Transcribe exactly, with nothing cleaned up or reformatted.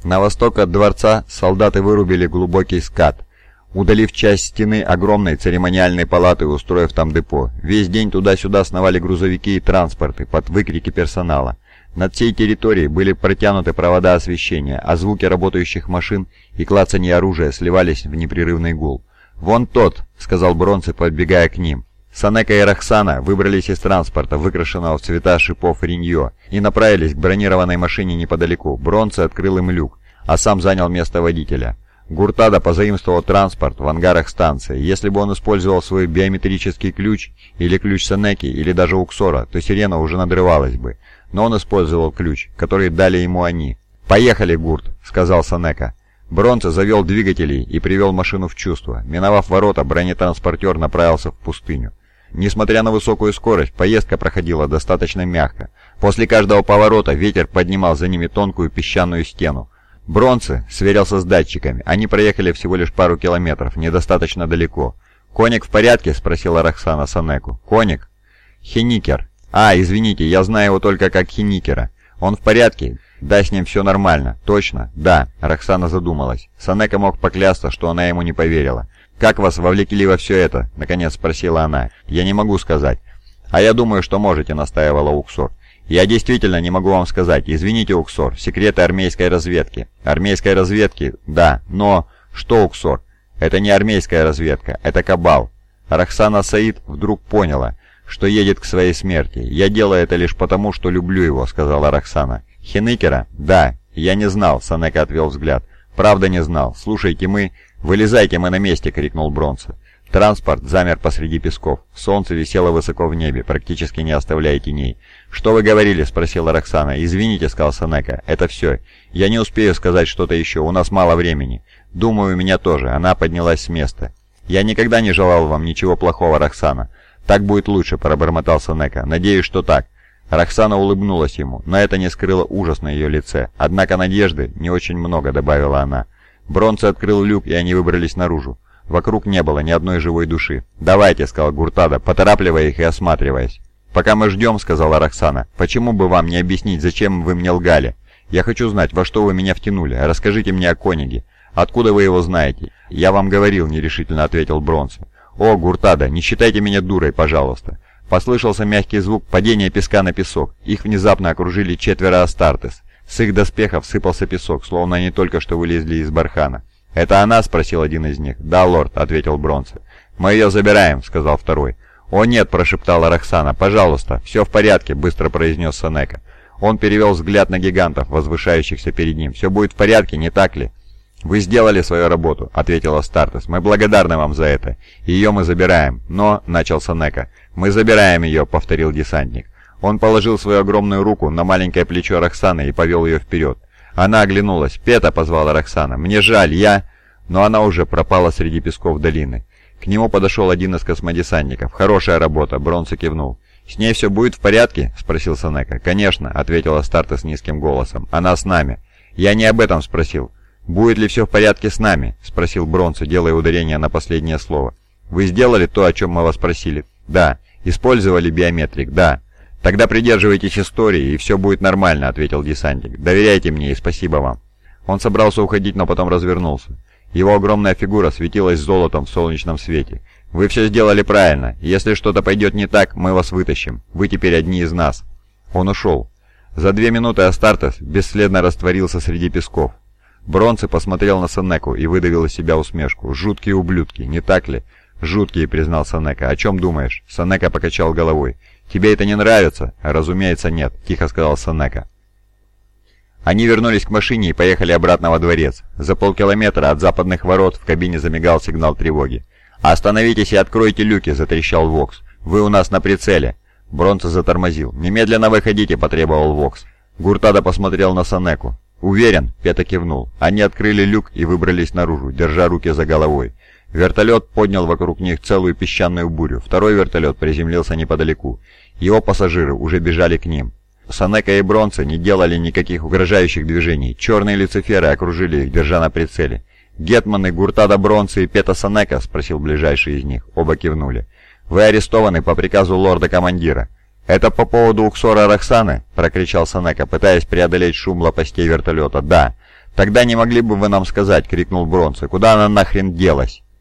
На восток от дворца солдаты вырубили глубокий скат, удалив часть стены огромной церемониальной палаты и устроив там депо. Весь день туда-сюда сновали грузовики и транспорты под выкрики персонала. Над всей территорией были протянуты провода освещения, а звуки работающих машин и клацанье оружия сливались в непрерывный гул. «Вон тот», — сказал Бронце, подбегая к ним. Санека и Роксана выбрались из транспорта, выкрашенного в цвета шипов риньо, и направились к бронированной машине неподалеку. Бронце открыл им люк, а сам занял место водителя. Гуртада позаимствовал транспорт в ангарах станции. Если бы он использовал свой биометрический ключ, или ключ Санеки, или даже Уксора, то сирена уже надрывалась бы. Но он использовал ключ, который дали ему они. «Поехали, Гурт», — сказал Санека. Бронце завел двигатели и привел машину в чувство. Миновав ворота, бронетранспортер направился в пустыню. Несмотря на высокую скорость, поездка проходила достаточно мягко. После каждого поворота ветер поднимал за ними тонкую песчаную стену. Бронце сверился с датчиками. Они проехали всего лишь пару километров, недостаточно далеко. «Коник в порядке?» — спросила Роксана Санеку. «Коник?» «Хеникер». «А, извините, я знаю его только как Хеникера. Он в порядке?» «Да, с ним все нормально». «Точно?» «Да». Роксана задумалась. Санека мог поклясться, что она ему не поверила. «Как вас вовлекли во все это?» — наконец спросила она. «Я не могу сказать». «А я думаю, что можете», — настаивала Уксор. «Я действительно не могу вам сказать. Извините, Уксор. Секреты армейской разведки». «Армейской разведки?» «Да. Но...» «Что, Уксор?» «Это не армейская разведка. Это кабал». Роксана Саид вдруг поняла, что едет к своей смерти. «Я делаю это лишь потому, что люблю его», — сказала Роксана. «Хеникера?» «Да». «Я не знал», — Санека отвел взгляд. «Правда не знал. Слушайте, мы...» «Вылезайте, мы на месте!» — крикнул Бронце. Транспорт замер посреди песков. Солнце висело высоко в небе, практически не оставляя теней. «Что вы говорили?» — спросила Роксана. «Извините», — сказал Санека. «Это все. Я не успею сказать что-то еще. У нас мало времени». «Думаю, у меня тоже». Она поднялась с места. «Я никогда не желал вам ничего плохого, Роксана». «Так будет лучше», — пробормотал Санека. «Надеюсь, что так». Роксана улыбнулась ему, но это не скрыло ужас на ее лице. «Однако надежды не очень много», — добавила она. Бронце открыл люк, и они выбрались наружу. Вокруг не было ни одной живой души. «Давайте», — сказал Гуртада, поторапливая их и осматриваясь. «Пока мы ждем», — сказала Роксана, — «почему бы вам не объяснить, зачем вы мне лгали? Я хочу знать, во что вы меня втянули. Расскажите мне о Кониге. Откуда вы его знаете?» «Я вам говорил», — нерешительно ответил Бронце. «О, Гуртада, не считайте меня дурой, пожалуйста». Послышался мягкий звук падения песка на песок. Их внезапно окружили четверо Астартес. С их доспехов сыпался песок, словно они только что вылезли из бархана. «Это она?» — спросил один из них. «Да, лорд», — ответил Бронце. «Мы ее забираем», — сказал второй. «О нет», — прошептала Роксана. «Пожалуйста, все в порядке», — быстро произнес Санека. Он перевел взгляд на гигантов, возвышающихся перед ним. «Все будет в порядке, не так ли?» «Вы сделали свою работу», — ответила Астартес. «Мы благодарны вам за это. Ее мы забираем. Но...» — начал Санека. «Мы забираем ее», — повторил десантник. Он положил свою огромную руку на маленькое плечо Роксаны и повел ее вперед. Она оглянулась. «Пета!» — позвала Роксана. «Мне жаль, я...» Но она уже пропала среди песков долины. К нему подошел один из космодесантников. «Хорошая работа», — Бронце кивнул. «С ней все будет в порядке?» — спросил Санека. «Конечно», — ответила Астартес низким голосом. «Она с нами». «Я не об этом спросил». «Будет ли все в порядке с нами?» — спросил Бронце, делая ударение на последнее слово. «Вы сделали то, о чем мы вас просили?» «Да». «Использовали биометрик?» «Да». «Тогда придерживайтесь истории, и все будет нормально», — ответил десантник. «Доверяйте мне и спасибо вам». Он собрался уходить, но потом развернулся. Его огромная фигура светилась золотом в солнечном свете. «Вы все сделали правильно. Если что-то пойдет не так, мы вас вытащим. Вы теперь одни из нас». Он ушел. За две минуты Астартес бесследно растворился среди песков. Бронце посмотрел на Санеку и выдавил из себя усмешку. «Жуткие ублюдки, не так ли?» «Жуткие», — признал Санека. «О чем думаешь?» Санека покачал головой. «Тебе это не нравится?» «Разумеется, нет», — тихо сказал Санека. Они вернулись к машине и поехали обратно во дворец. За полкилометра от западных ворот в кабине замигал сигнал тревоги. «Остановитесь и откройте люки», — затрещал Вокс. «Вы у нас на прицеле». Бронце затормозил. «Немедленно выходите», — потребовал Вокс. Гуртада посмотрел на Санеку. «Уверен?» — Пета кивнул. Они открыли люк и выбрались наружу, держа руки за головой. Вертолет поднял вокруг них целую песчаную бурю. Второй вертолет приземлился неподалеку. Его пассажиры уже бежали к ним. Санека и Бронце не делали никаких угрожающих движений. Черные люциферы окружили их, держа на прицеле. «Гетманы Гуртада Бронце и Пета Санека?» — спросил ближайший из них. Оба кивнули. «Вы арестованы по приказу лорда-командира». «Это по поводу Уксора Роксаны?» — прокричал Санека, пытаясь преодолеть шум лопастей вертолета. «Да». «Тогда не могли бы вы нам сказать?» — крикнул Бронце. «Куда она нахрен делась?»